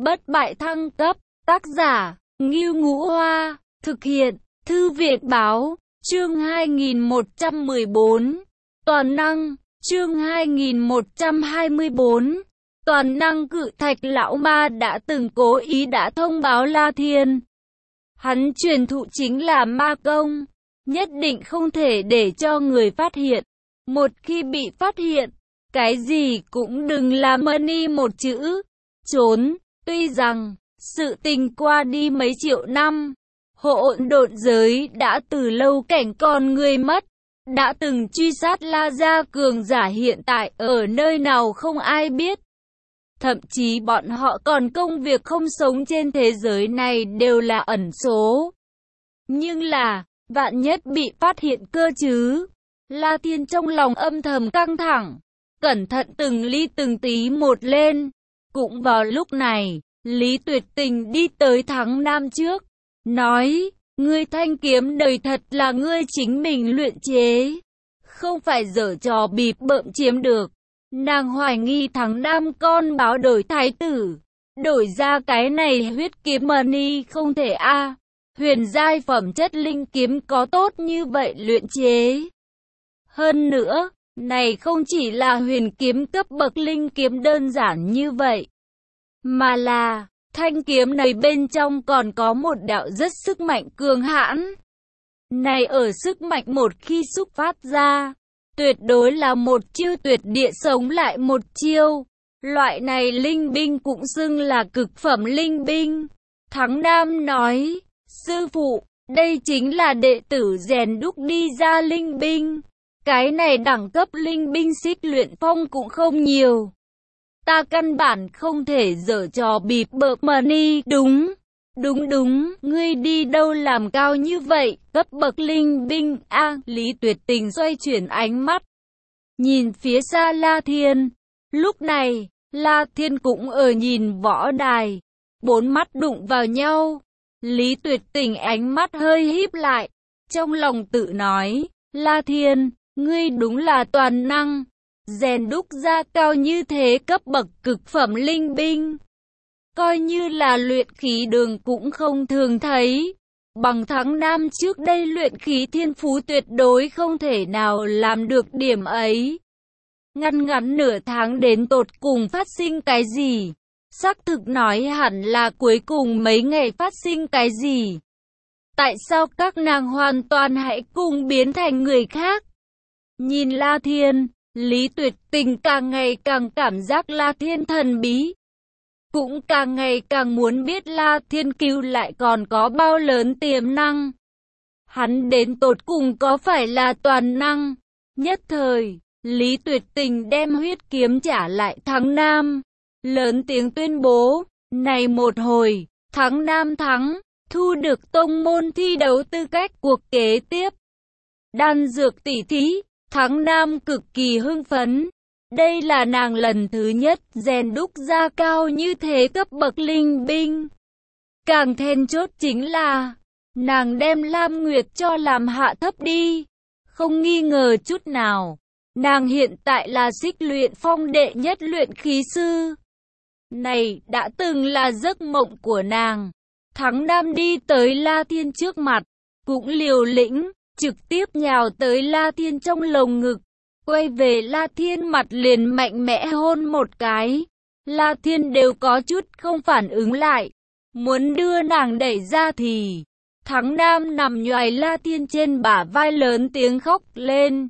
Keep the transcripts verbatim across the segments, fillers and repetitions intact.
Bất bại thăng cấp, tác giả, Ngưu Ngũ Hoa, thực hiện, Thư viện Báo, chương hai nghìn một trăm mười bốn, toàn năng, chương hai nghìn một trăm hai mươi bốn, toàn năng cự thạch lão ma đã từng cố ý đã thông báo La Thiên. Hắn truyền thụ chính là ma công, nhất định không thể để cho người phát hiện. Một khi bị phát hiện, cái gì cũng đừng làm money một chữ, trốn. Tuy rằng, sự tình qua đi mấy triệu năm, hỗn độn giới đã từ lâu cảnh con người mất, đã từng truy sát La Gia cường giả hiện tại ở nơi nào không ai biết. Thậm chí bọn họ còn công việc không sống trên thế giới này đều là ẩn số. Nhưng là, vạn nhất bị phát hiện cơ chứ. La Thiên trong lòng âm thầm căng thẳng, cẩn thận từng ly từng tí một lên. Cũng vào lúc này, Lý Tuyệt Tình đi tới Thắng Nam trước, nói, ngươi thanh kiếm đời thật là ngươi chính mình luyện chế, không phải giở trò bịp bợm chiếm được. Nàng hoài nghi Thắng Nam con báo đổi thái tử, đổi ra cái này huyết kiếm money không thể a. À. Huyền giai phẩm chất linh kiếm có tốt như vậy luyện chế. Hơn nữa, này không chỉ là huyền kiếm cấp bậc linh kiếm đơn giản như vậy, mà là, thanh kiếm này bên trong còn có một đạo rất sức mạnh cường hãn. Này ở sức mạnh một khi xúc phát ra, tuyệt đối là một chiêu tuyệt địa sống lại một chiêu. Loại này linh binh cũng xưng là cực phẩm linh binh. Thắng Nam nói, sư phụ, đây chính là đệ tử rèn đúc đi ra linh binh. Cái này đẳng cấp linh binh xích luyện phong cũng không nhiều. Ta căn bản không thể giở trò bịp bợm money. Đúng, đúng đúng, ngươi đi đâu làm cao như vậy, cấp bậc linh binh a. À, Lý Tuyệt Tình xoay chuyển ánh mắt, nhìn phía xa La Thiên. Lúc này, La Thiên cũng ở nhìn võ đài, bốn mắt đụng vào nhau. Lý Tuyệt Tình ánh mắt hơi híp lại, trong lòng tự nói, La Thiên, ngươi đúng là toàn năng, rèn đúc ra cao như thế cấp bậc cực phẩm linh binh. Coi như là luyện khí đường cũng không thường thấy. Bằng Thắng Nam trước đây luyện khí thiên phú tuyệt đối không thể nào làm được điểm ấy. Ngăn ngắn nửa tháng đến tột cùng phát sinh cái gì? Xác thực nói hẳn là cuối cùng mấy ngày phát sinh cái gì? Tại sao các nàng hoàn toàn hãy cùng biến thành người khác? Nhìn La Thiên, Lý Tuyệt Tình càng ngày càng cảm giác La Thiên thần bí. Cũng càng ngày càng muốn biết La Thiên cứu lại còn có bao lớn tiềm năng. Hắn đến tột cùng có phải là toàn năng? Nhất thời, Lý Tuyệt Tình đem huyết kiếm trả lại Thắng Nam. Lớn tiếng tuyên bố, này một hồi, Thắng Nam thắng, thu được tông môn thi đấu tư cách cuộc kế tiếp. Đan dược tỷ thí, Thắng Nam cực kỳ hưng phấn. Đây là nàng lần thứ nhất rèn đúc ra cao như thế cấp bậc linh binh. Càng then chốt chính là, nàng đem Lam Nguyệt cho làm hạ thấp đi. Không nghi ngờ chút nào, nàng hiện tại là xích luyện phong đệ nhất luyện khí sư. Này đã từng là giấc mộng của nàng. Thắng Nam đi tới La Thiên trước mặt, cũng liều lĩnh, trực tiếp nhào tới La Thiên trong lồng ngực. Quay về La Thiên mặt liền mạnh mẽ hôn một cái. La Thiên đều có chút không phản ứng lại. Muốn đưa nàng đẩy ra thì Thắng Nam nằm nhoài La Thiên trên bả vai lớn tiếng khóc lên.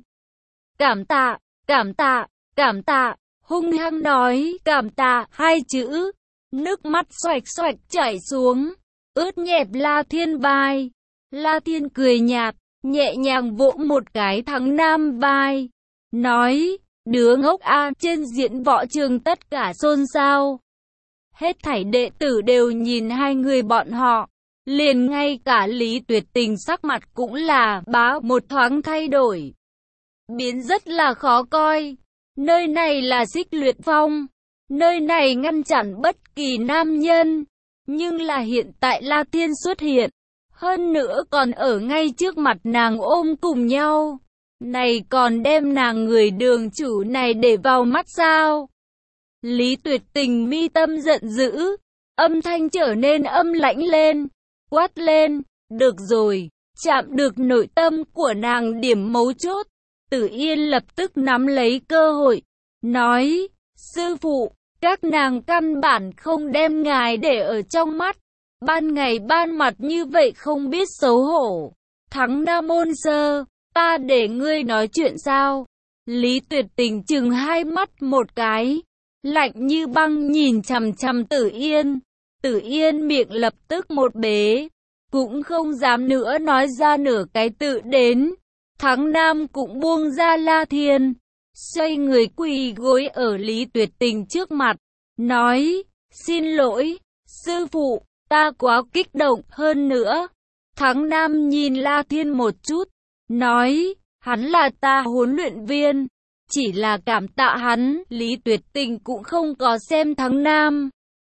Cảm tạ, cảm tạ, cảm tạ, hung hăng nói cảm tạ hai chữ. Nước mắt xoạch xoạch chảy xuống, ướt nhẹp La Thiên vai. La Thiên cười nhạt, nhẹ nhàng vỗ một cái Thắng Nam vai. Nói, đứa ngốc a. Trên diễn võ trường tất cả xôn xao. Hết thảy đệ tử đều nhìn hai người bọn họ. Liền ngay cả Lý Tuyệt Tình sắc mặt cũng là bá một thoáng thay đổi. Biến rất là khó coi. Nơi này là xích luyện phong. Nơi này ngăn chặn bất kỳ nam nhân. Nhưng là hiện tại La Thiên xuất hiện. Hơn nữa còn ở ngay trước mặt nàng ôm cùng nhau. Này còn đem nàng người đường chủ này để vào mắt sao? Lý Tuyệt Tình mi tâm giận dữ, Âm thanh trở nên âm lãnh lên, quát lên, được rồi, chạm được nội tâm của nàng điểm mấu chốt. Tử Yên lập tức nắm lấy cơ hội, nói, sư phụ, các nàng căn bản không đem ngài để ở trong mắt. Ban ngày ban mặt như vậy không biết xấu hổ. Thắng Nam Môn Sơ, ta để ngươi nói chuyện sao? Lý Tuyệt Tình chừng hai mắt một cái, lạnh như băng nhìn chằm chằm Tử Yên. Tử Yên miệng lập tức một bế, cũng không dám nữa nói ra nửa cái tự đến. Thắng Nam cũng buông ra La Thiên, xoay người quỳ gối ở Lý Tuyệt Tình trước mặt, nói, xin lỗi, sư phụ, ta quá kích động. Hơn nữa, Thắng Nam nhìn La Thiên một chút, nói, hắn là ta huấn luyện viên, chỉ là cảm tạ hắn. Lý Tuyệt Tình cũng không có xem Thắng Nam,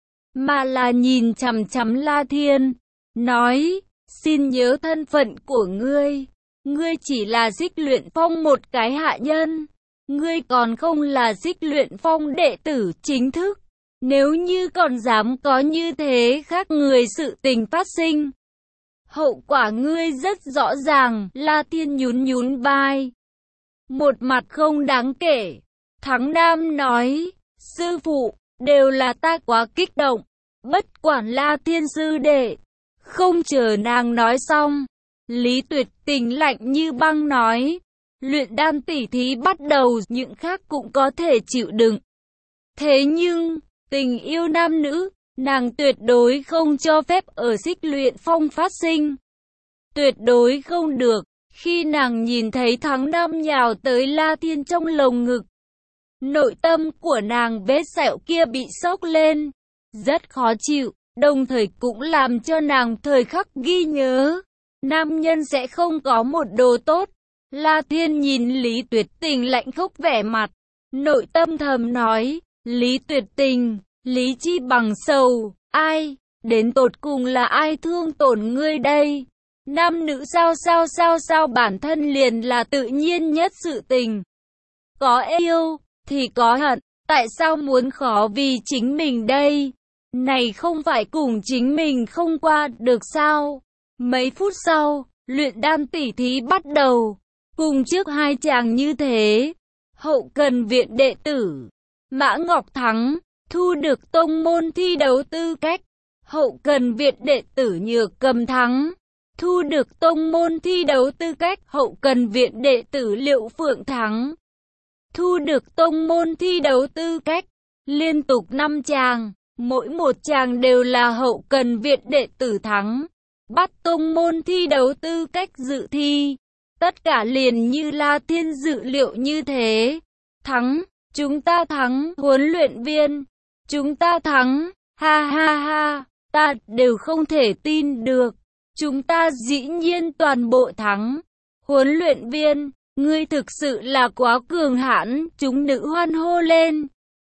mà là nhìn chằm chằm La Thiên, nói, xin nhớ thân phận của ngươi, ngươi chỉ là Xích Luyện Phong một cái hạ nhân, ngươi còn không là Xích Luyện Phong đệ tử chính thức, nếu như còn dám có như thế khác người sự tình phát sinh, hậu quả ngươi rất rõ ràng. La Thiên nhún nhún vai, một mặt không đáng kể. Thắng Nam nói, sư phụ, đều là ta quá kích động, bất quản La Thiên sư đệ. Không chờ nàng nói xong, Lý Tuyệt Tình lạnh như băng nói, luyện đan tỉ thí bắt đầu, những khác cũng có thể chịu đựng. Thế nhưng, tình yêu nam nữ, nàng tuyệt đối không cho phép ở Xích Luyện Phong phát sinh. Tuyệt đối không được. Khi nàng nhìn thấy Thắng Nam nhào tới La Thiên trong lồng ngực, nội tâm của nàng vết sẹo kia bị sốc lên, rất khó chịu, đồng thời cũng làm cho nàng thời khắc ghi nhớ, nam nhân sẽ không có một đồ tốt. La Thiên nhìn Lý Tuyệt Tình lạnh khốc vẻ mặt, nội tâm thầm nói, Lý Tuyệt Tình, lý chi bằng sầu, ai, đến tột cùng là ai thương tổn ngươi đây? Nam nữ sao sao sao sao bản thân liền là tự nhiên nhất sự tình. Có yêu, thì có hận, tại sao muốn khó vì chính mình đây? Này không phải cùng chính mình không qua được sao? Mấy phút sau, luyện đan tỉ thí bắt đầu. Cùng trước hai chàng như thế, hậu cần viện đệ tử Mã Ngọc Thắng thu được tông môn thi đấu tư cách. Hậu cần viện đệ tử Nhược Cầm Thắng thu được tông môn thi đấu tư cách. Hậu cần viện đệ tử Liệu Phượng Thắng thu được tông môn thi đấu tư cách. Liên tục năm chàng, mỗi một chàng đều là hậu cần viện đệ tử thắng, bắt tông môn thi đấu tư cách dự thi. Tất cả liền như La Thiên dự liệu như thế. Thắng, chúng ta thắng, huấn luyện viên, chúng ta thắng, ha ha ha, ta đều không thể tin được. Chúng ta dĩ nhiên toàn bộ thắng. Huấn luyện viên, ngươi thực sự là quá cường hãn, chúng nữ hoan hô lên.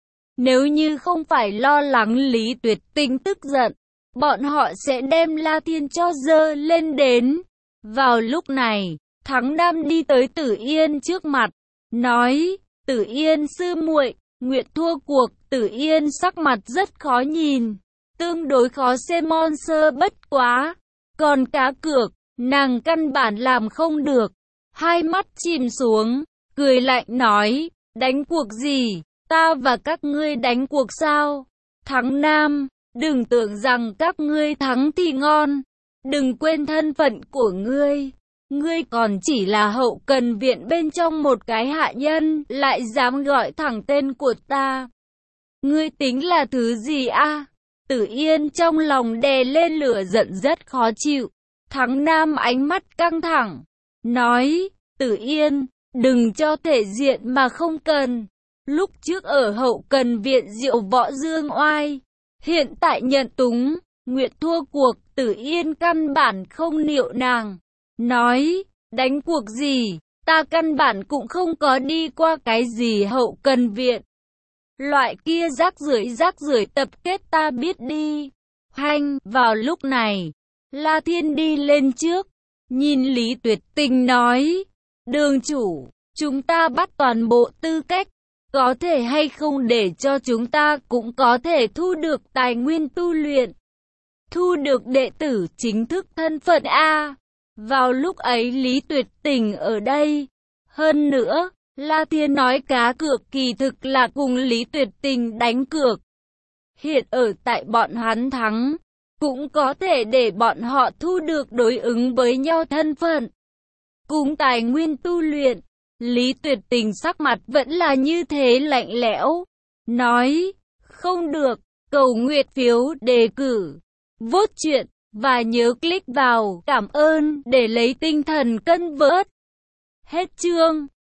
Nếu như không phải lo lắng Lý Tuyệt Tình tức giận, bọn họ sẽ đem La Thiên cho dơ lên đến. Vào lúc này, Thắng Nam đi tới Tử Yên trước mặt, nói, Tử Yên sư muội, nguyện thua cuộc. Tử Yên sắc mặt rất khó nhìn, tương đối khó xem monster bất quá. Còn cá cược, nàng căn bản làm không được. Hai mắt chìm xuống, cười lạnh nói, đánh cuộc gì? Ta và các ngươi đánh cuộc sao? Thắng Nam, đừng tưởng rằng các ngươi thắng thì ngon. Đừng quên thân phận của ngươi. Ngươi còn chỉ là hậu cần viện bên trong một cái hạ nhân, lại dám gọi thẳng tên của ta. Ngươi tính là thứ gì a? À? Tử Yên trong lòng đè lên lửa giận rất khó chịu. Thắng Nam ánh mắt căng thẳng, nói, Tử Yên, đừng cho thể diện mà không cần. Lúc trước ở hậu cần viện Diệu Võ Dương oai, hiện tại nhận túng, nguyện thua cuộc. Tử Yên căn bản không nịu nàng, nói, đánh cuộc gì, ta căn bản cũng không có đi qua cái gì hậu cần viện. Loại kia rác rưởi rác rưởi tập kết ta biết đi. Hanh, vào lúc này, La Thiên đi lên trước, nhìn Lý Tuyệt Tình nói, đường chủ, chúng ta bắt toàn bộ tư cách, có thể hay không để cho chúng ta cũng có thể thu được tài nguyên tu luyện, thu được đệ tử chính thức thân phận a. Vào lúc ấy Lý Tuyệt Tình ở đây. Hơn nữa, La Thiên nói cá cược kỳ thực là cùng Lý Tuyệt Tình đánh cược. Hiện ở tại bọn hắn thắng, cũng có thể để bọn họ thu được đối ứng với nhau thân phận, cùng tài nguyên tu luyện. Lý Tuyệt Tình sắc mặt vẫn là như thế lạnh lẽo, nói, không được, cầu nguyện phiếu đề cử, vote chuyện, và nhớ click vào cảm ơn để lấy tinh thần cân vớt. Hết chương.